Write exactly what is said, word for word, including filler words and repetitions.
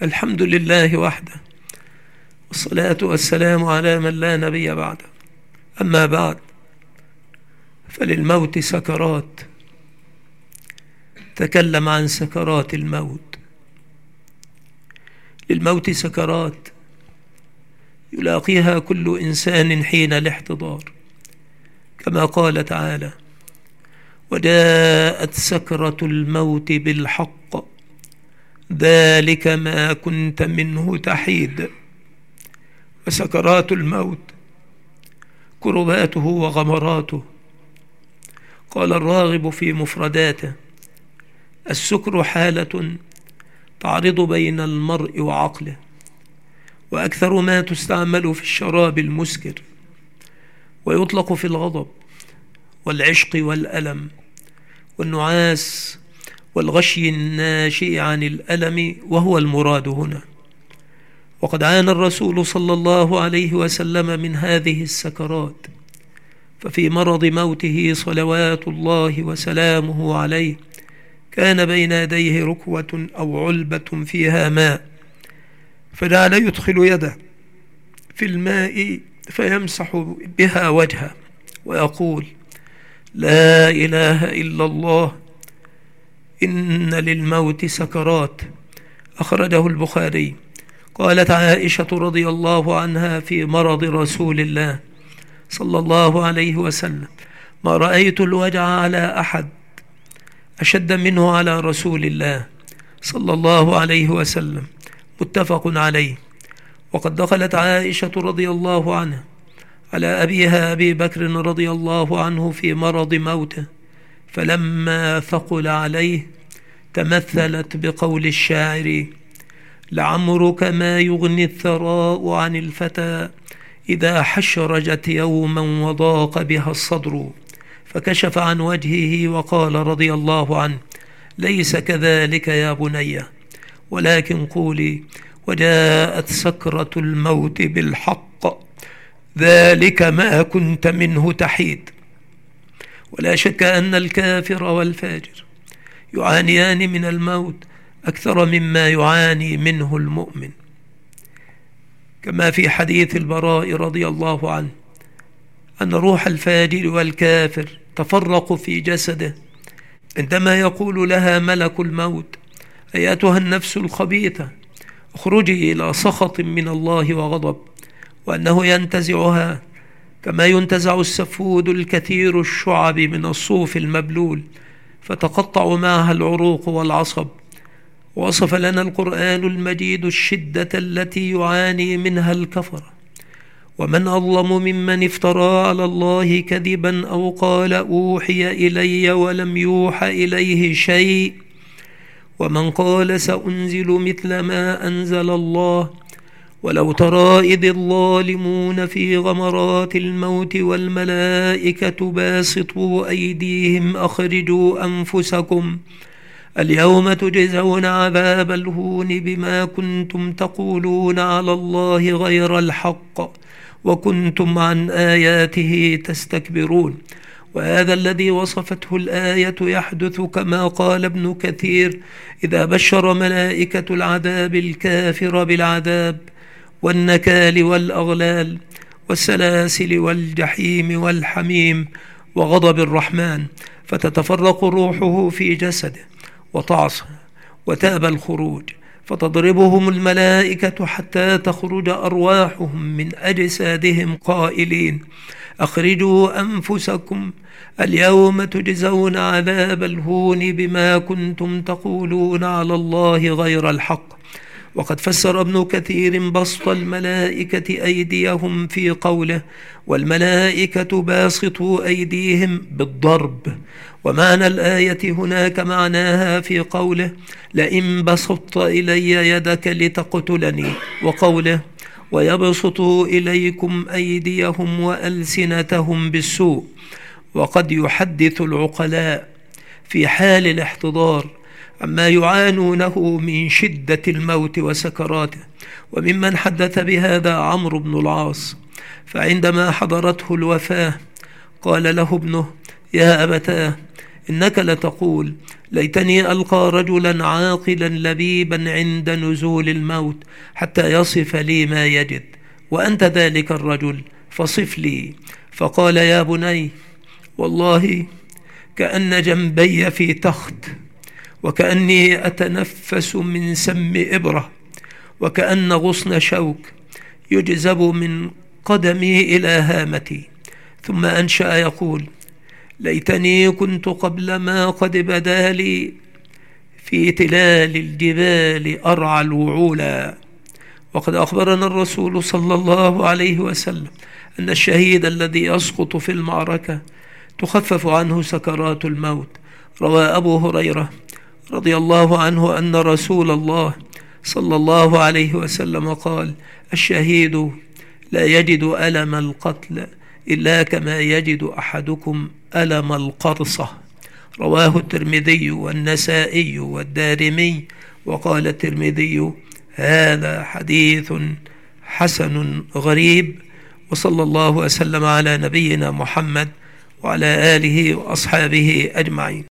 الحمد لله وحده، والصلاة والسلام على من لا نبي بعده. أما بعد، فللموت سكرات. تكلم عن سكرات الموت. للموت سكرات يلاقيها كل إنسان حين الاحتضار، كما قال تعالى: وجاءت سكرة الموت بالحق ذلك ما كنت منه تحيد. وسكرات الموت كرباته وغمراته. قال الراغب في مفرداته: السكر حالة تعرض بين المرء وعقله، وأكثر ما تستعمل في الشراب المسكر، ويطلق في الغضب والعشق والألم والنعاس والغشي الناشئ عن الألم، وهو المراد هنا. وقد عانى الرسول صلى الله عليه وسلم من هذه السكرات، ففي مرض موته صلوات الله وسلامه عليه كان بين يديه ركوة أو علبة فيها ماء، فجعل يدخل يده في الماء فيمسح بها وجهه ويقول: لا إله إلا الله، إن للموت سكرات. أخرجه البخاري. قالت عائشة رضي الله عنها في مرض رسول الله صلى الله عليه وسلم: ما رأيت الوجع على أحد أشد منه على رسول الله صلى الله عليه وسلم. متفق عليه. وقد دخلت عائشة رضي الله عنها على أبيها أبي بكر رضي الله عنه في مرض موته، فلما ثقل عليه تمثلت بقول الشاعر: لعمرك ما يغني الثراء عن الفتى إذا حشرجت يوما وضاق بها الصدر. فكشف عن وجهه وقال رضي الله عنه: ليس كذلك يا بني، ولكن قولي: وجاءت سكرة الموت بالحق ذلك ما كنت منه تحيد. ولا شك أن الكافر والفاجر يعانيان من الموت أكثر مما يعاني منه المؤمن، كما في حديث البراء رضي الله عنه أن روح الفاجر والكافر تفرق في جسده عندما يقول لها ملك الموت: أيتها النفس الخبيثة، اخرجي إلى سخط من الله وغضب، وأنه ينتزعها كما ينتزع السفود الكثير الشعب من الصوف المبلول، فتقطع معها العروق والعصب. وصف لنا القرآن المجيد الشدة التي يعاني منها الكفر. ومن أظلم ممن افترى على الله كذبا أو قال أوحي إلي ولم يوحى إليه شيء، ومن قال سأنزل مثل ما أنزل الله. ولو ترى إذ الظالمون في غمرات الموت والملائكة باسطوا أيديهم أخرجوا أنفسكم اليوم تجزون عذاب الهون بما كنتم تقولون على الله غير الحق وكنتم عن آياته تستكبرون. وهذا الذي وصفته الآية يحدث كما قال ابن كثير: إذا بشر ملائكة العذاب الكافر بالعذاب والنكال والأغلال والسلاسل والجحيم والحميم وغضب الرحمن، فتتفرق روحه في جسده وتعصى وتأبى الخروج، فتضربهم الملائكة حتى تخرج أرواحهم من أجسادهم قائلين: أخرجوا أنفسكم اليوم تجزون عذاب الهون بما كنتم تقولون على الله غير الحق. وقد فسر ابن كثير بسط الملائكة أيديهم في قوله: والملائكة باسطوا أيديهم بالضرب. ومعنى الآية هناك معناها في قوله: لئن بسطت إلي يدك لتقتلني، وقوله: ويبسطوا إليكم أيديهم وألسنتهم بالسوء. وقد يحدث العقلاء في حال الاحتضار عما يعانونه من شدة الموت وسكراته. وممن حدث بهذا عمرو بن العاص، فعندما حضرته الوفاة قال له ابنه: يا أبتاه، إنك لتقول ليتني ألقى رجلا عاقلا لبيبا عند نزول الموت حتى يصف لي ما يجد، وأنت ذلك الرجل فصف لي. فقال يا بني والله كأن جنبي في تخت، وكأني أتنفس من سم إبرة، وكأن غصن شوك يجذب من قدمي إلى هامتي. ثم أنشأ يقول ليتني كنت قبل ما قد بدا لي في تلال الجبال أرعى الوعولا. وقد أخبرنا الرسول صلى الله عليه وسلم أن الشهيد الذي يسقط في المعركة تخفف عنه سكرات الموت. روى أبو هريرة رضي الله عنه أن رسول الله صلى الله عليه وسلم قال الشهيد لا يجد ألم القتل إلا كما يجد أحدكم ألم القرصة. رواه الترمذي والنسائي والدارمي. وقال الترمذي هذا حديث حسن غريب. وصلى الله وسلم على نبينا محمد وعلى آله وأصحابه أجمعين.